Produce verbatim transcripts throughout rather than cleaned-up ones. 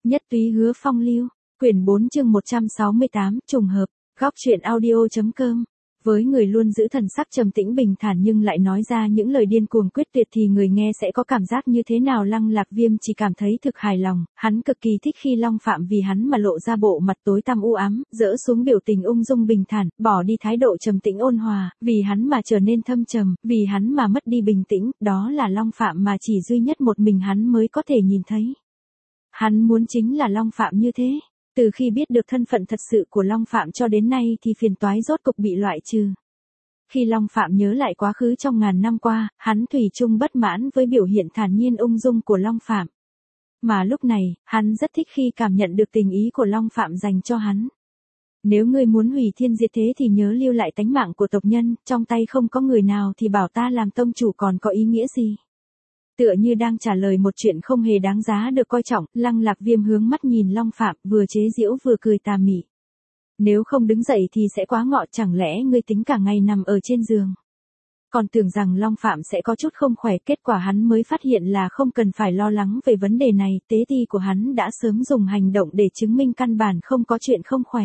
Nhất túy hứa phong lưu, quyển bốn chương một trăm sáu mươi tám, trùng hợp, góc truyện audio.com. Với người luôn giữ thần sắc trầm tĩnh bình thản nhưng lại nói ra những lời điên cuồng quyết tuyệt thì người nghe sẽ có cảm giác như thế nào? Lăng Lạc Viêm chỉ cảm thấy thực hài lòng, hắn cực kỳ thích khi Long Phạm vì hắn mà lộ ra bộ mặt tối tăm u ám, dỡ xuống biểu tình ung dung bình thản, bỏ đi thái độ trầm tĩnh ôn hòa, vì hắn mà trở nên thâm trầm, vì hắn mà mất đi bình tĩnh, đó là Long Phạm mà chỉ duy nhất một mình hắn mới có thể nhìn thấy. Hắn muốn chính là Long Phạm như thế. Từ khi biết được thân phận thật sự của Long Phạm cho đến nay thì phiền toái rốt cục bị loại trừ. Khi Long Phạm nhớ lại quá khứ trong ngàn năm qua, hắn thủy chung bất mãn với biểu hiện thản nhiên ung dung của Long Phạm. Mà lúc này, hắn rất thích khi cảm nhận được tình ý của Long Phạm dành cho hắn. Nếu ngươi muốn hủy thiên diệt thế thì nhớ lưu lại tánh mạng của tộc nhân, trong tay không có người nào thì bảo ta làm tông chủ còn có ý nghĩa gì? Tựa như đang trả lời một chuyện không hề đáng giá được coi trọng, Lăng Lạc Viêm hướng mắt nhìn Long Phạm, vừa chế giễu vừa cười tà mị. Nếu không đứng dậy thì sẽ quá ngọ, chẳng lẽ ngươi tính cả ngày nằm ở trên giường? Còn tưởng rằng Long Phạm sẽ có chút không khỏe, kết quả hắn mới phát hiện là không cần phải lo lắng về vấn đề này, tế ti của hắn đã sớm dùng hành động để chứng minh căn bản không có chuyện không khỏe.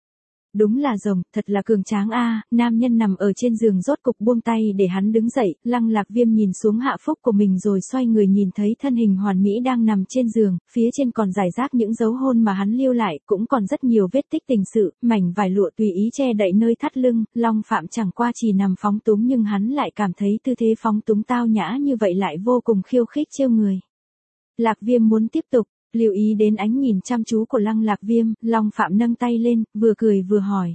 Đúng là rồng, thật là cường tráng a. Nam nhân nằm ở trên giường rốt cục buông tay để hắn đứng dậy, Lăng Lạc Viêm nhìn xuống hạ phúc của mình rồi xoay người nhìn thấy thân hình hoàn mỹ đang nằm trên giường, phía trên còn rải rác những dấu hôn mà hắn lưu lại, cũng còn rất nhiều vết tích tình sự, mảnh vải lụa tùy ý che đậy nơi thắt lưng, Long Phạm chẳng qua chỉ nằm phóng túng nhưng hắn lại cảm thấy tư thế phóng túng tao nhã như vậy lại vô cùng khiêu khích trêu người. Lạc Viêm muốn tiếp tục. Lưu ý đến ánh nhìn chăm chú của Lăng Lạc Viêm, Long Phạm nâng tay lên, vừa cười vừa hỏi.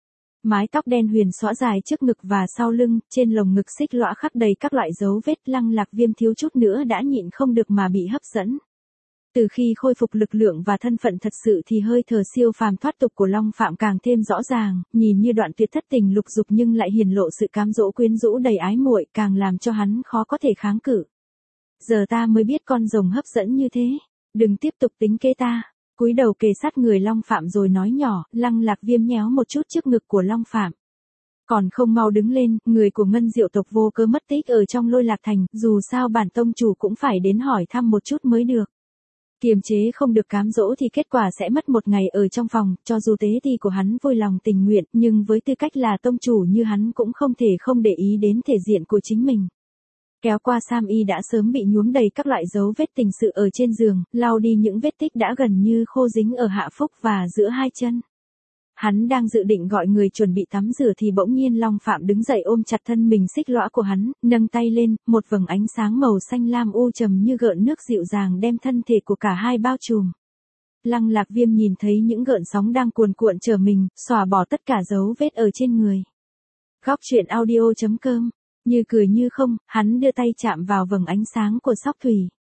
Mái tóc đen huyền xõa dài trước ngực và sau lưng, trên lồng ngực xích lõa khắc đầy các loại dấu vết, Lăng Lạc Viêm thiếu chút nữa đã nhịn không được mà bị hấp dẫn. Từ khi khôi phục lực lượng và thân phận thật sự thì hơi thở siêu phàm thoát tục của Long Phạm càng thêm rõ ràng, nhìn như đoạn tuyệt thất tình lục dục nhưng lại hiển lộ sự cám dỗ quyến rũ đầy ái muội, càng làm cho hắn khó có thể kháng cự. Giờ ta mới biết con rồng hấp dẫn như thế. Đừng tiếp tục tính kế ta. Cúi đầu kề sát người Long Phạm rồi nói nhỏ, Lăng Lạc Viêm nhéo một chút trước ngực của Long Phạm. Còn không mau đứng lên, người của Ngân Diệu tộc vô cớ mất tích ở trong Lôi Lạc Thành, dù sao bản tông chủ cũng phải đến hỏi thăm một chút mới được. Kiềm chế không được cám dỗ thì kết quả sẽ mất một ngày ở trong phòng, cho dù tế ti của hắn vui lòng tình nguyện, nhưng với tư cách là tông chủ như hắn cũng không thể không để ý đến thể diện của chính mình. Kéo qua sam y đã sớm bị nhuốm đầy các loại dấu vết tình sự ở trên giường, lau đi những vết tích đã gần như khô dính ở hạ phúc và giữa hai chân. Hắn đang dự định gọi người chuẩn bị tắm rửa thì bỗng nhiên Long Phạm đứng dậy ôm chặt thân mình xích lõa của hắn, nâng tay lên, một vầng ánh sáng màu xanh lam u trầm như gợn nước dịu dàng đem thân thể của cả hai bao trùm. Lăng Lạc Viêm nhìn thấy những gợn sóng đang cuồn cuộn trở mình, xòa bỏ tất cả dấu vết ở trên người. Góc truyện audio.com. Như cười như không, hắn đưa tay chạm vào vầng ánh sáng của sóc thủy.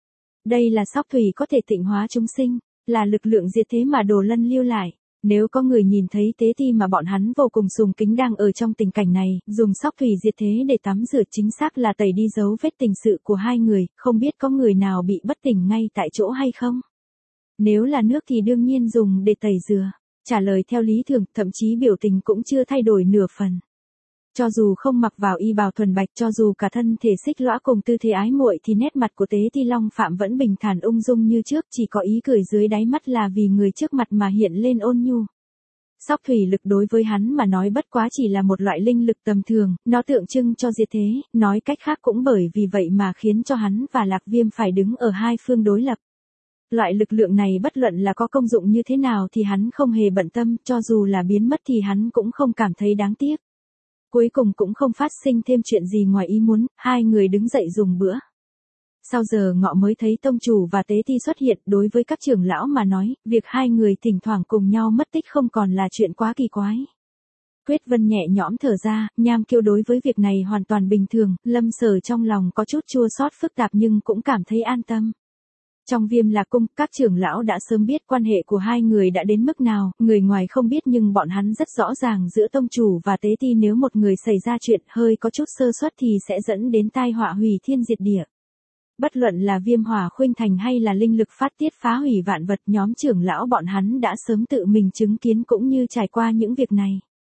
Đây là sóc thủy có thể tịnh hóa chúng sinh, là lực lượng diệt thế mà Đồ Lân lưu lại. Nếu có người nhìn thấy tế ti mà bọn hắn vô cùng sùng kính đang ở trong tình cảnh này, dùng sóc thủy diệt thế để tắm rửa chính xác là tẩy đi dấu vết tình sự của hai người, không biết có người nào bị bất tỉnh ngay tại chỗ hay không? Nếu là nước thì đương nhiên dùng để tẩy rửa. Trả lời theo lý thường, thậm chí biểu tình cũng chưa thay đổi nửa phần. Cho dù không mặc vào y bào thuần bạch, cho dù cả thân thể xích lõa cùng tư thế ái muội thì nét mặt của tế ti Long Phạm vẫn bình thản ung dung như trước, chỉ có ý cười dưới đáy mắt là vì người trước mặt mà hiện lên ôn nhu. Sóc thủy lực đối với hắn mà nói bất quá chỉ là một loại linh lực tầm thường, nó tượng trưng cho diệt thế, nói cách khác cũng bởi vì vậy mà khiến cho hắn và Lạc Viêm phải đứng ở hai phương đối lập. Loại lực lượng này bất luận là có công dụng như thế nào thì hắn không hề bận tâm, cho dù là biến mất thì hắn cũng không cảm thấy đáng tiếc. Cuối cùng cũng không phát sinh thêm chuyện gì ngoài ý muốn, hai người đứng dậy dùng bữa. Sau giờ ngọ mới thấy tông chủ và tế ti xuất hiện, đối với các trưởng lão mà nói, việc hai người thỉnh thoảng cùng nhau mất tích không còn là chuyện quá kỳ quái. Quyết Vân nhẹ nhõm thở ra, Nham Kiêu đối với việc này hoàn toàn bình thường, Lâm Sở trong lòng có chút chua xót phức tạp nhưng cũng cảm thấy an tâm. Trong Viêm Lạc Cung, các trưởng lão đã sớm biết quan hệ của hai người đã đến mức nào, người ngoài không biết nhưng bọn hắn rất rõ ràng giữa tông chủ và tế ti nếu một người xảy ra chuyện hơi có chút sơ suất thì sẽ dẫn đến tai họa hủy thiên diệt địa. Bất luận là Viêm Hỏa Khuynh Thành hay là linh lực phát tiết phá hủy vạn vật, nhóm trưởng lão bọn hắn đã sớm tự mình chứng kiến cũng như trải qua những việc này.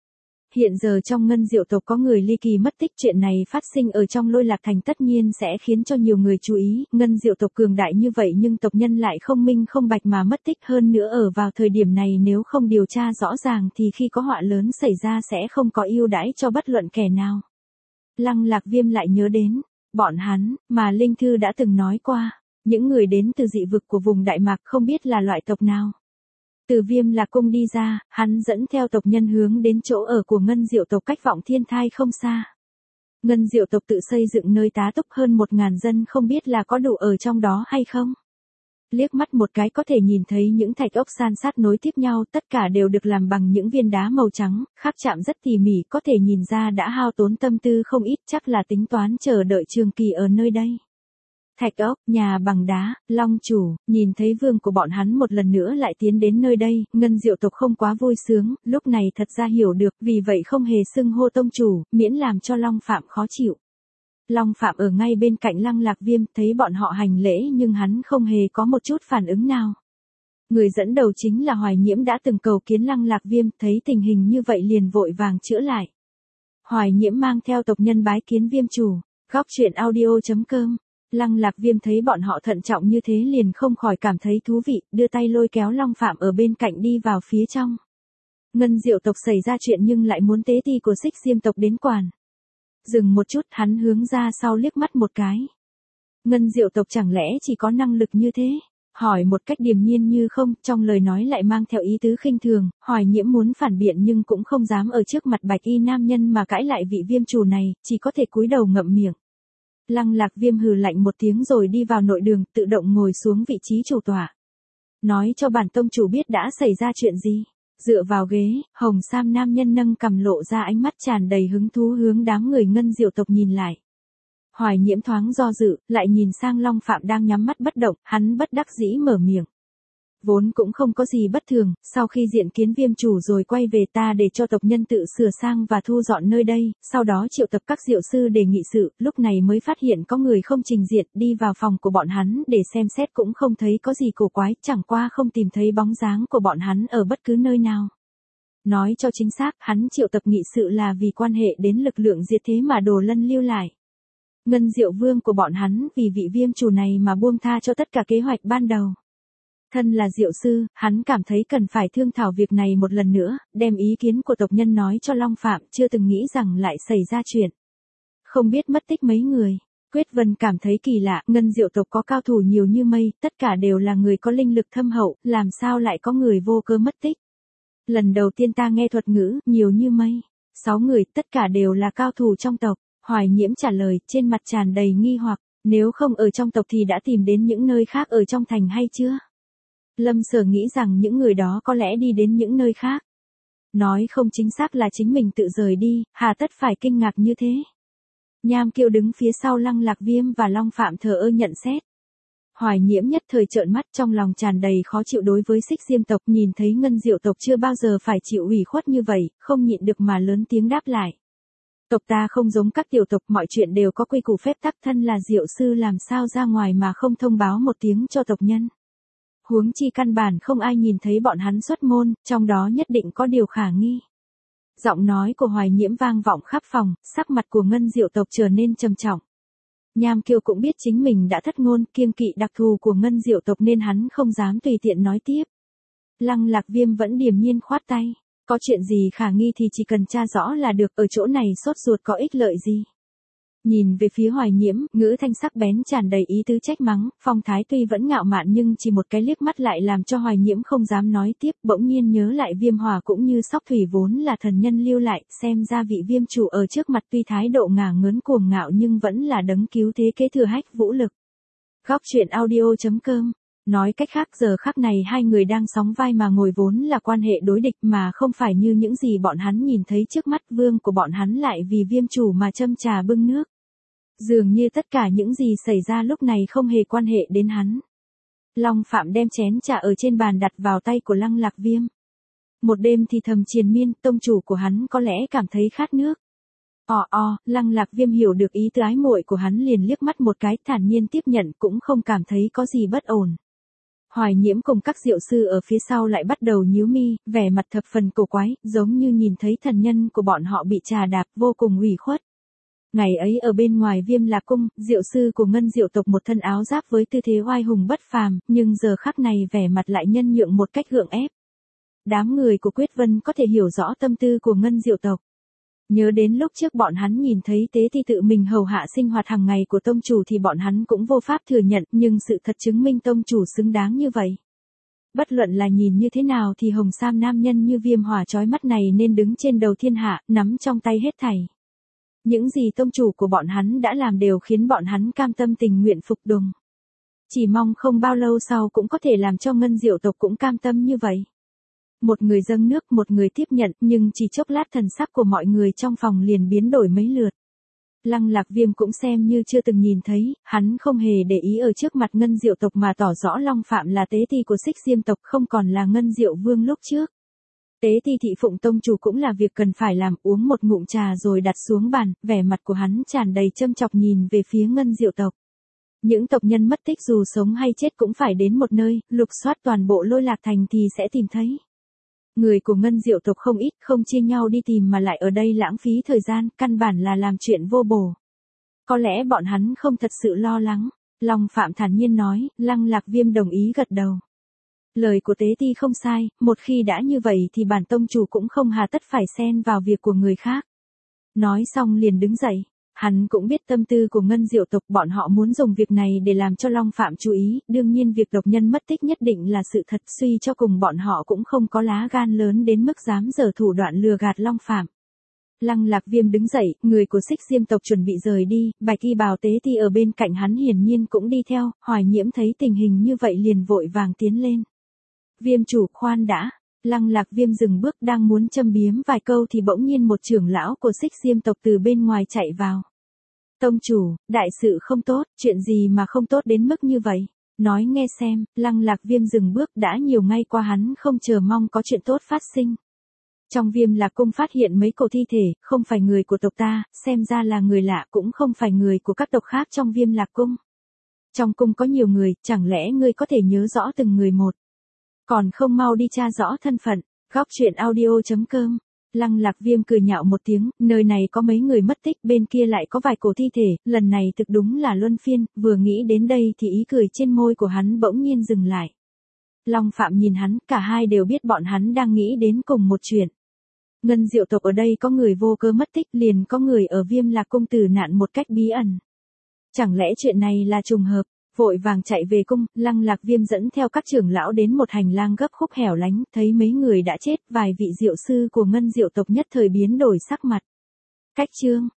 Hiện giờ trong Ngân Diệu tộc có người ly kỳ mất tích, chuyện này phát sinh ở trong Lôi Lạc Thành tất nhiên sẽ khiến cho nhiều người chú ý. Ngân Diệu tộc cường đại như vậy nhưng tộc nhân lại không minh không bạch mà mất tích, hơn nữa ở vào thời điểm này nếu không điều tra rõ ràng thì khi có họa lớn xảy ra sẽ không có ưu đãi cho bất luận kẻ nào. Lăng Lạc Viêm lại nhớ đến bọn hắn mà Linh Thư đã từng nói qua, những người đến từ dị vực của vùng Đại Mạc không biết là loại tộc nào. Từ Viêm Lạc Cung đi ra, hắn dẫn theo tộc nhân hướng đến chỗ ở của Ngân Diệu tộc cách Vọng Thiên Thai không xa. Ngân Diệu tộc tự xây dựng nơi tá túc hơn một ngàn dân, không biết là có đủ ở trong đó hay không. Liếc mắt một cái có thể nhìn thấy những thạch ốc san sát nối tiếp nhau, tất cả đều được làm bằng những viên đá màu trắng, khắc chạm rất tỉ mỉ, có thể nhìn ra đã hao tốn tâm tư không ít, chắc là tính toán chờ đợi trường kỳ ở nơi đây. Thạch ốc, nhà bằng đá, Long chủ, nhìn thấy vương của bọn hắn một lần nữa lại tiến đến nơi đây, Ngân Diệu tộc không quá vui sướng, lúc này thật ra hiểu được, vì vậy không hề xưng hô tông chủ, miễn làm cho Long Phạm khó chịu. Long Phạm ở ngay bên cạnh Lăng Lạc Viêm, thấy bọn họ hành lễ nhưng hắn không hề có một chút phản ứng nào. Người dẫn đầu chính là Hoài Nhiễm đã từng cầu kiến Lăng Lạc Viêm, thấy tình hình như vậy liền vội vàng chữa lại. Hoài Nhiễm mang theo tộc nhân bái kiến Viêm chủ, góc truyện audio chấm com. Lăng Lạc Viêm thấy bọn họ thận trọng như thế liền không khỏi cảm thấy thú vị, đưa tay lôi kéo Long Phạm ở bên cạnh đi vào phía trong. Ngân Diệu tộc xảy ra chuyện nhưng lại muốn tế ti của Xích Diêm tộc đến quản. Dừng một chút, hắn hướng ra sau liếc mắt một cái. Ngân Diệu tộc chẳng lẽ chỉ có năng lực như thế? Hỏi một cách điềm nhiên như không, trong lời nói lại mang theo ý tứ khinh thường. Hoài Nhiễm muốn phản biện nhưng cũng không dám ở trước mặt bạch y nam nhân mà cãi lại vị Viêm chủ này, chỉ có thể cúi đầu ngậm miệng. Lăng Lạc Viêm hừ lạnh một tiếng rồi đi vào nội đường, tự động ngồi xuống vị trí chủ tọa. Nói cho bản tông chủ biết đã xảy ra chuyện gì. Dựa vào ghế, hồng sam nam nhân nâng cằm lộ ra ánh mắt tràn đầy hứng thú hướng đám người Ngân Diệu tộc nhìn lại. Hoài Nhiễm thoáng do dự, lại nhìn sang Long Phạm đang nhắm mắt bất động, hắn bất đắc dĩ mở miệng. Vốn cũng không có gì bất thường, sau khi diện kiến Viêm chủ rồi quay về ta để cho tộc nhân tự sửa sang và thu dọn nơi đây, sau đó triệu tập các diệu sư để nghị sự, lúc này mới phát hiện có người không trình diện, đi vào phòng của bọn hắn để xem xét cũng không thấy có gì cổ quái, chẳng qua không tìm thấy bóng dáng của bọn hắn ở bất cứ nơi nào. Nói cho chính xác, hắn triệu tập nghị sự là vì quan hệ đến lực lượng diệt thế mà Đồ Lân lưu lại. Ngân Diệu vương của bọn hắn vì vị Viêm chủ này mà buông tha cho tất cả kế hoạch ban đầu. Thân là diệu sư, hắn cảm thấy cần phải thương thảo việc này một lần nữa, đem ý kiến của tộc nhân nói cho Long Phạm, chưa từng nghĩ rằng lại xảy ra chuyện. Không biết mất tích mấy người. Quyết Vân cảm thấy kỳ lạ, Ngân Diệu tộc có cao thủ nhiều như mây, tất cả đều là người có linh lực thâm hậu, làm sao lại có người vô cớ mất tích. Lần đầu tiên ta nghe thuật ngữ, nhiều như mây. Sáu người, tất cả đều là cao thủ trong tộc. Hoài Nhiễm trả lời, trên mặt tràn đầy nghi hoặc, nếu không ở trong tộc thì đã tìm đến những nơi khác ở trong thành hay chưa? Lâm Sở nghĩ rằng những người đó có lẽ đi đến những nơi khác. Nói không chính xác là chính mình tự rời đi, hà tất phải kinh ngạc như thế. Nham Kiêu đứng phía sau Lăng Lạc Viêm và Long Phạm thờ ơ nhận xét. Hoài Nhiễm nhất thời trợn mắt, trong lòng tràn đầy khó chịu đối với Xích Diêm tộc, nhìn thấy Ngân Diệu tộc chưa bao giờ phải chịu ủy khuất như vậy, không nhịn được mà lớn tiếng đáp lại. Tộc ta không giống các tiểu tộc, mọi chuyện đều có quy củ phép tắc, thân là diệu sư làm sao ra ngoài mà không thông báo một tiếng cho tộc nhân. Huống chi căn bản không ai nhìn thấy bọn hắn xuất môn, trong đó nhất định có điều khả nghi. Giọng nói của Hoài Nhiễm vang vọng khắp phòng, sắc mặt của Ngân Diệu tộc trở nên trầm trọng. Nham Kiêu cũng biết chính mình đã thất ngôn, kiêng kỵ đặc thù của Ngân Diệu tộc nên hắn không dám tùy tiện nói tiếp. Lăng Lạc Viêm vẫn điềm nhiên khoát tay, có chuyện gì khả nghi thì chỉ cần tra rõ là được, ở chỗ này sốt ruột có ích lợi gì. Nhìn về phía Hoài Nhiễm, ngữ thanh sắc bén tràn đầy ý tứ trách mắng, phong thái tuy vẫn ngạo mạn nhưng chỉ một cái liếc mắt lại làm cho Hoài Nhiễm không dám nói tiếp, bỗng nhiên nhớ lại Viêm Hỏa cũng như Sóc Thủy vốn là thần nhân lưu lại, xem ra vị Viêm chủ ở trước mặt tuy thái độ ngả ngớn cuồng ngạo nhưng vẫn là đấng cứu thế kế thừa hách vũ lực. Góc truyện audio chấm com. Nói cách khác, giờ khắc này hai người đang sóng vai mà ngồi vốn là quan hệ đối địch mà không phải như những gì bọn hắn nhìn thấy trước mắt, vương của bọn hắn lại vì Viêm chủ mà châm trà bưng nước. Dường như tất cả những gì xảy ra lúc này không hề quan hệ đến hắn. Long Phạm đem chén trà ở trên bàn đặt vào tay của Lăng Lạc Viêm. Một đêm thì thầm triền miên, tông chủ của hắn có lẽ cảm thấy khát nước. Ò o, Lăng Lạc Viêm hiểu được ý tứ ái muội của hắn liền liếc mắt một cái, thản nhiên tiếp nhận, cũng không cảm thấy có gì bất ổn. Hoài Nhiễm cùng các diệu sư ở phía sau lại bắt đầu nhíu mi, vẻ mặt thập phần cổ quái, giống như nhìn thấy thần nhân của bọn họ bị trà đạp, vô cùng ủy khuất. Ngày ấy ở bên ngoài Viêm Lạc Cung, diệu sư của Ngân Diệu tộc một thân áo giáp với tư thế oai hùng bất phàm, nhưng giờ khắc này vẻ mặt lại nhân nhượng một cách gượng ép. Đám người của Quyết Vân có thể hiểu rõ tâm tư của Ngân Diệu tộc. Nhớ đến lúc trước bọn hắn nhìn thấy Tế Ti tự mình hầu hạ sinh hoạt hàng ngày của tông chủ thì bọn hắn cũng vô pháp thừa nhận, nhưng sự thật chứng minh tông chủ xứng đáng như vậy. Bất luận là nhìn như thế nào thì hồng sam nam nhân như viêm hỏa chói mắt này nên đứng trên đầu thiên hạ, nắm trong tay hết thảy. Những gì tông chủ của bọn hắn đã làm đều khiến bọn hắn cam tâm tình nguyện phục tùng. Chỉ mong không bao lâu sau cũng có thể làm cho Ngân Diệu tộc cũng cam tâm như vậy. Một người dâng nước, một người tiếp nhận, nhưng chỉ chốc lát thần sắc của mọi người trong phòng liền biến đổi mấy lượt. Lăng Lạc Viêm cũng xem như chưa từng nhìn thấy, hắn không hề để ý ở trước mặt Ngân Diệu tộc mà tỏ rõ Long Phạm là tế ti của Xích Diêm tộc, không còn là Ngân Diệu Vương lúc trước. Tế ti thị phụng tông chủ cũng là việc cần phải làm, uống một ngụm trà rồi đặt xuống bàn, vẻ mặt của hắn tràn đầy châm chọc nhìn về phía Ngân Diệu tộc. Những tộc nhân mất tích dù sống hay chết cũng phải đến một nơi, lục soát toàn bộ Lôi Lạc Thành thì sẽ tìm thấy. Người của Ngân Diệu tộc không ít, không chia nhau đi tìm mà lại ở đây lãng phí thời gian, căn bản là làm chuyện vô bổ. Có lẽ bọn hắn không thật sự lo lắng. Long Phạm thản nhiên nói, Lăng Lạc Viêm đồng ý gật đầu. Lời của Tế Ti không sai, một khi đã như vậy thì bản tông chủ cũng không hà tất phải xen vào việc của người khác. Nói xong liền đứng dậy. Hắn cũng biết tâm tư của Ngân Diệu tộc, bọn họ muốn dùng việc này để làm cho Long Phạm chú ý, đương nhiên việc tộc nhân mất tích nhất định là sự thật, suy cho cùng bọn họ cũng không có lá gan lớn đến mức dám giở thủ đoạn lừa gạt Long Phạm. Lăng Lạc Viêm đứng dậy, người của Xích Diêm tộc chuẩn bị rời đi, Bạch Y Bào Tế Ti ở bên cạnh hắn hiển nhiên cũng đi theo, Hoài Nhiễm thấy tình hình như vậy liền vội vàng tiến lên. Viêm chủ khoan đã. Lăng Lạc Viêm dừng bước đang muốn châm biếm vài câu thì bỗng nhiên một trưởng lão của Xích Diêm tộc từ bên ngoài chạy vào. Tông chủ, đại sự không tốt, chuyện gì mà không tốt đến mức như vậy? Nói nghe xem. Lăng Lạc Viêm dừng bước, đã nhiều ngày qua hắn không chờ mong có chuyện tốt phát sinh. Trong Viêm Lạc Cung phát hiện mấy cổ thi thể, không phải người của tộc ta, xem ra là người lạ, cũng không phải người của các tộc khác trong Viêm Lạc Cung. Trong cung có nhiều người, chẳng lẽ ngươi có thể nhớ rõ từng người một? Còn không mau đi tra rõ thân phận. Góc truyện audio chấm com. Lăng Lạc Viêm cười nhạo một tiếng, nơi này có mấy người mất tích, bên kia lại có vài cổ thi thể, lần này thực đúng là luân phiên, vừa nghĩ đến đây thì ý cười trên môi của hắn bỗng nhiên dừng lại. Long Phạm nhìn hắn, cả hai đều biết bọn hắn đang nghĩ đến cùng một chuyện. Ngân Diệu tộc ở đây có người vô cớ mất tích, liền có người ở Viêm Lạc Cung tử nạn một cách bí ẩn. Chẳng lẽ chuyện này là trùng hợp? Vội vàng chạy về cung, Lăng Lạc Viêm dẫn theo các trưởng lão đến một hành lang gấp khúc hẻo lánh, thấy mấy người đã chết, vài vị diệu sư của Ngân Diệu tộc nhất thời biến đổi sắc mặt. Cách chương